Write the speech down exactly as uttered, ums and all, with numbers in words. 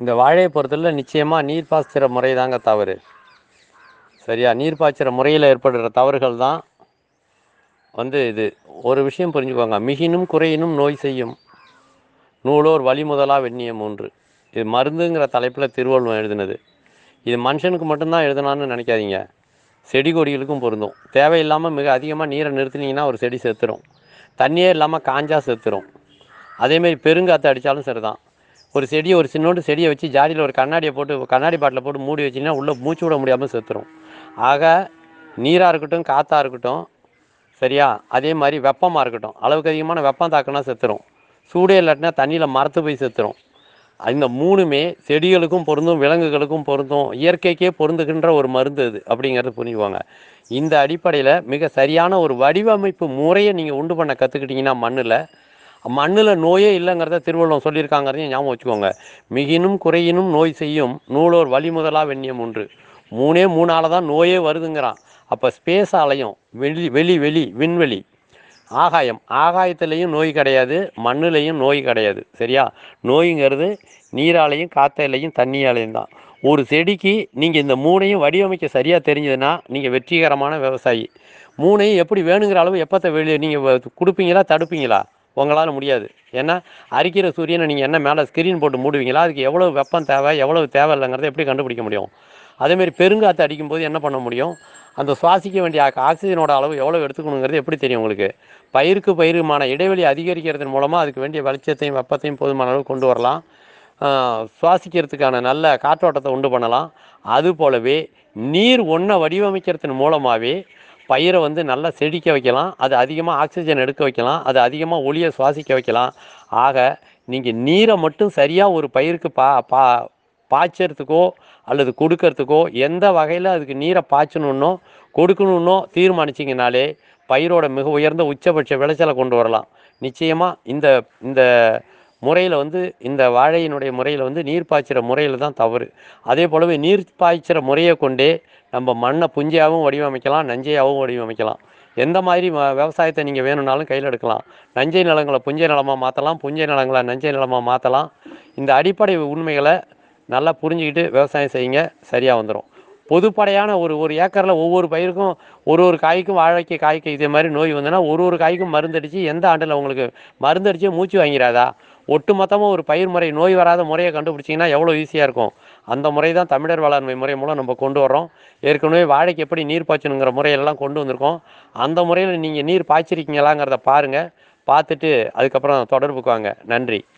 இந்த வாழையை பொறுத்தவரை நிச்சயமாக நீர் பாய்ச்சுற முறை தாங்க தவறு. சரியா? நீர் பாய்ச்சுற முறையில் ஏற்படுற தவறுகள் தான் வந்து இது. ஒரு விஷயம் புரிஞ்சுக்கோங்க, மிகினும் குறையினும் நோய் செய்யும் நூலோர் வழி முதலா வெண்ணிய மூன்று. இது மருந்துங்கிற தலைப்பில் திருவள்ளுவம் எழுதினது. இது மனுஷனுக்கு மட்டும்தான் எழுதுனான்னு நினைக்காதீங்க, செடி கொடிகளுக்கும் பொருந்தும். தேவையில்லாமல் மிக அதிகமாக நீரை நிறுத்தினீங்கன்னா ஒரு செடி செத்துரும். தண்ணியே இல்லாமல் காஞ்சா செத்துரும். அதேமாரி பெருங்காற்று அடித்தாலும் சரி தான். ஒரு செடியை ஒரு சின்னோண்டு செடியை வச்சு ஜாடியில் ஒரு கண்ணாடியை போட்டு கண்ணாடி பாட்டில் போட்டு மூடி வச்சிங்கன்னா உள்ளே மூச்சு விட முடியாமல் செத்துரும். ஆக நீராக இருக்கட்டும், காற்றா இருக்கட்டும், சரியா, அதே மாதிரி வெப்பமாக இருக்கட்டும், அளவுக்கு அதிகமான வெப்பம் தாக்குனா செத்துரும். சூடே இல்லாட்டினா தண்ணியில் மரத்து போய் செத்துரும். இந்த மூணுமே செடிகளுக்கும் பொருந்தும், விலங்குகளுக்கும் பொருந்தும், இயற்கைக்கே பொருந்துகின்ற ஒரு மருந்து அது அப்படிங்கிறது புரிஞ்சுக்குவாங்க. இந்த அடிப்படையில் மிக சரியான ஒரு வடிவமைப்பு முறையை நீங்கள் உண்டு பண்ண கற்றுக்கிட்டிங்கன்னா மண்ணில் மண்ணில் நோயே இல்லைங்கிறத திருவள்ளுவம் சொல்லியிருக்காங்கிறதையும் ஞாபகம் வச்சுக்கோங்க. மிகினும் குறையினும் நோய் செய்யும் நூலோர் வழி முதலா வெண்ணியம் ஒன்று. மூணே மூணால தான் நோயே வருதுங்கிறான். அப்போ ஸ்பேஸ் ஆலயம், வெளி வெளி வெளி விண்வெளி, ஆகாயம், ஆகாயத்துலேயும் நோய் கிடையாது, மண்ணுலேயும் நோய் கிடையாது. சரியா? நோய்ங்கிறது நீராலையும் காற்றாலையும் தண்ணியாலையும் தான். ஒரு செடிக்கு நீங்கள் இந்த மூணையும் வடிவமைக்க சரியாக தெரிஞ்சதுன்னா நீங்கள் வெற்றிகரமான விவசாயி. மூணையும் எப்படி வேணுங்கிற அளவு எப்போத்த வெளியே நீங்கள் கொடுப்பீங்களா, தடுப்பீங்களா? உங்களால் முடியாது. ஏன்னா அரிக்கிற சூரியனை நீங்கள் என்ன மேலே ஸ்க்ரீன் போட்டு மூடுவீங்களா? அதுக்கு எவ்வளோ வெப்பம் தேவை, எவ்வளவு தேவை இல்லைங்கிறத எப்படி கண்டுபிடிக்க முடியும்? அதேமாரி பெருங்காற்று அடிக்கும்போது என்ன பண்ண முடியும்? அந்த சுவாசிக்க வேண்டிய ஆக்சிஜனோட அளவு எவ்வளோ எடுத்துக்கணுங்கிறது எப்படி தெரியும் உங்களுக்கு? பயிருக்கு பயிருமான இடைவெளி அதிகரிக்கிறதன் மூலமாக அதுக்கு வேண்டிய வெளிச்சத்தையும் வெப்பத்தையும் போதுமான அளவு கொண்டு வரலாம். சுவாசிக்கிறதுக்கான நல்ல காற்றோட்டத்தை உண்டு பண்ணலாம். அது போலவே நீர் ஒன்றை வடிவமைக்கிறதன் மூலமாகவே பயிரை வந்து நல்லா செடிக்க வைக்கலாம், அது அதிகமாக ஆக்சிஜன் எடுக்க வைக்கலாம், அது அதிகமாக ஒளியை சுவாசிக்க வைக்கலாம். ஆக நீங்கள் நீரை மட்டும் சரியாக ஒரு பயிருக்கு பா பா பாய்ச்சறதுக்கோ அல்லது கொடுக்கறதுக்கோ எந்த வகையில் அதுக்கு நீரை பாய்ச்சணுன்னோ கொடுக்கணுன்னோ தீர்மானிச்சிங்கனாலே பயிரோட மிக உயர்ந்த உச்சபட்ச விளைச்சலை கொண்டு வரலாம். நிச்சயமாக இந்த இந்த முறையில் வந்து இந்த வாழையினுடைய முறையில் வந்து நீர் பாய்ச்சிற முறையில் தான் தவறு. அதே போலவே நீர் பாய்ச்சிற முறையை கொண்டே நம்ம மண்ணை புஞ்சையாகவும் வடிவமைக்கலாம், நஞ்சையாகவும் வடிவமைக்கலாம். எந்த மாதிரி விவசாயத்தை நீங்கள் வேணும்னாலும் கையில் எடுக்கலாம். நஞ்சை நிலங்களை புஞ்சை நிலமாக மாற்றலாம், புஞ்சை நிலங்களை நஞ்சை நிலமாக மாற்றலாம். இந்த அடிப்படை உண்மைகளை நல்லா புரிஞ்சுக்கிட்டு விவசாயம் செய்யுங்க, சரியாக வந்துடும். பொதுப்படையான ஒரு ஒரு ஏக்கரில் ஒவ்வொரு பயிருக்கும் ஒரு ஒரு காய்க்கும் வாழைக்கு காய்க்கு இதே மாதிரி நோய் வந்ததுன்னா ஒரு ஒரு காய்க்கும் மருந்தடிச்சு எந்த ஆண்டில் உங்களுக்கு மருந்தடிச்சே மூச்சு வாங்கிறாதா? ஒட்டு மொத்தமாக ஒரு பயிர் முறை நோய் வராத முறையை கண்டுபிடிச்சிங்கன்னா எவ்வளோ ஈஸியாக இருக்கும். அந்த முறை தான் தமிழர் வேளாண்மை முறை மூலம் நம்ம கொண்டு வர்றோம். ஏற்கனவே வாழைக்கு எப்படி நீர் பாய்ச்சணுங்கிற முறையெல்லாம் கொண்டு வந்திருக்கோம். அந்த முறையில் நீங்கள் நீர் பாய்ச்சிருக்கீங்களாங்கிறத பாருங்கள். பார்த்துட்டு அதுக்கப்புறம் தொடர்புக்கு வாங்க. நன்றி.